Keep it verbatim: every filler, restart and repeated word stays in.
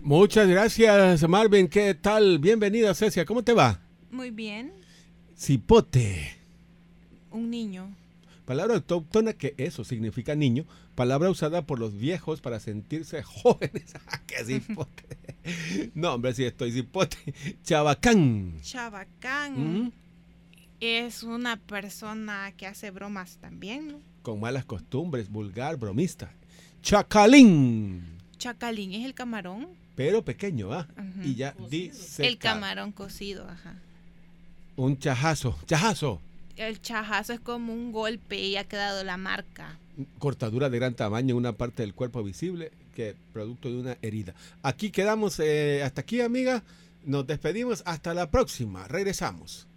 Muchas gracias, Marvin. ¿Qué tal? Bienvenida, Cecia. ¿Cómo te va? Muy bien. Cipote. Un niño. Palabra autóctona que eso significa niño. Palabra usada por los viejos para sentirse jóvenes. ¡Qué cipote! No, hombre, sí estoy cipote. Chabacán. Chabacán. ¿Mm? Es una persona que hace bromas también, ¿no? Con malas costumbres, vulgar, bromista. Chacalín. Chacalín es el camarón. Pero pequeño, ¿ah? Ujú. Y ya dice. El camarón cocido, ajá. Un chajazo. Chajazo. El chajazo es como un golpe y ha quedado la marca. Cortadura de gran tamaño en una parte del cuerpo visible, que producto de una herida. Aquí quedamos, eh, hasta aquí, amiga. Nos despedimos. Hasta la próxima. Regresamos.